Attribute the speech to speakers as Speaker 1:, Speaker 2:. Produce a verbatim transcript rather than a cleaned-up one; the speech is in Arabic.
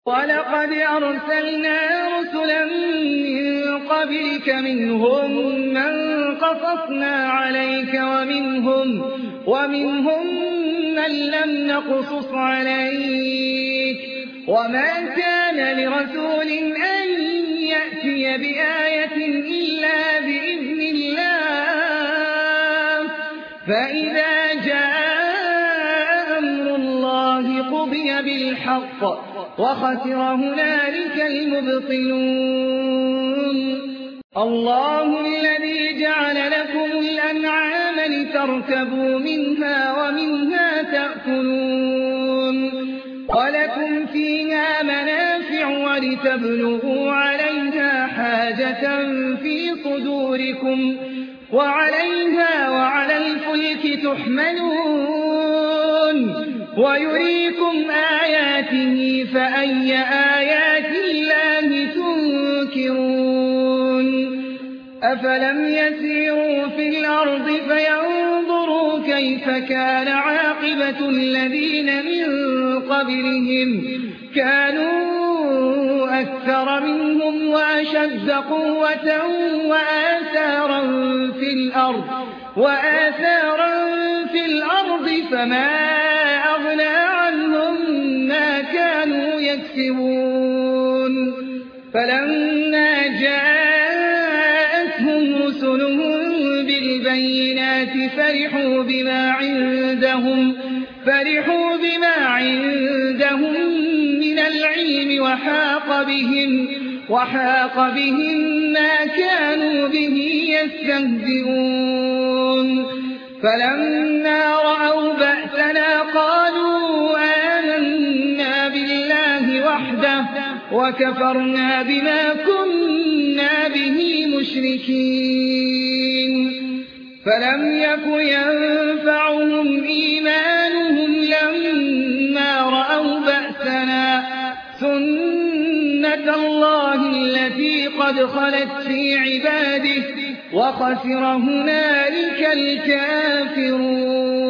Speaker 1: وَلَقَدْ أَرْسَلْنَا رُسُلًا مِّن قَبْلِكَ مِنْهُم مَّن قَصَصْنَا عَلَيْكَ وَمِنْهُم وَمِنْهُم مَّن لَّمْ نَقْصُصْ عَلَيْكَ ۗ وَمَا كَانَ لِرَسُولٍ أَن يَأْتِيَ بِآيَةٍ إِلَّا بِإِذْنِ اللَّهِ ۚ فَإِذَا جَاءَ أَمْرُ اللَّهِ قُضِيَ بِالْحَقِّ وَخَسِرَ هُنَالِكَ الْمُبْطِلُونَ. اللَّهُ الَّذِي جَعَلَ لَكُمُ الْأَنْعَامَ لِتَرْكَبُوا مِنْهَا وَمِنْهَا تَأْكُلُونَ وَلَكُمْ فِيهَا مَنَافِعُ وَلِتَبْلُغُوا عَلَيْهَا حَاجَةً فِي صُدُورِكُمْ وَعَلَيْهَا وَعَلَى الْفُلْكِ تُحْمَلُونَ وَيُرِيكُمْ آيَاتِهِ فَأَيَّ آيَاتِ اللَّهِ تُنكِرُونَ. أَفَلَمْ يَسِيرُوا فِي الْأَرْضِ فَيَنظُرُوا كَيْفَ كَانَ عَاقِبَةُ الَّذِينَ مِن قَبْلِهِمْ كَانُوا أَكْثَرَ مِنْهُمْ وَأَشَدَّ قُوَّةً وَآثَارًا فِي الْأَرْضِ وَآثَارًا في الأرض فَمَا أَغْنَىٰ عَنْهُم مَّا كَانُوا يَكْسِبُونَ. فَلَمَّا جَاءَتْهُمْ رُسُلُهُم بِالْبَيِّنَاتِ فَرِحُوا بِمَا عِندَهُمْ فَرِحُوا بِمَا عِندَهُم مِّنَ الْعِلْمِ وَحَاقَ بِهِم وَحَاقَ بِهِم مَّا كَانُوا بِهِ يَسْتَهْزِئُونَ. فَلَمَّا رَأَوْا بَأْسَنَا قَالُوا آمَنَّا بِاللَّهِ وَحْدَهُ وَكَفَرْنَا بِمَا كُنَّا بِهِ مُشْرِكِينَ. فَلَمْ يَكُ يَنفَعُهُمْ إِيمَانُهُمْ لَمَّا رَأَوْا بَأْسَنَا ۖ سُنَّتَ اللَّهِ الَّتِي قَدْ خَلَتْ فِي عِبَادِهِ ۖ وَخَسِرَ هُنَالِكَ الْكَافِرُونَ.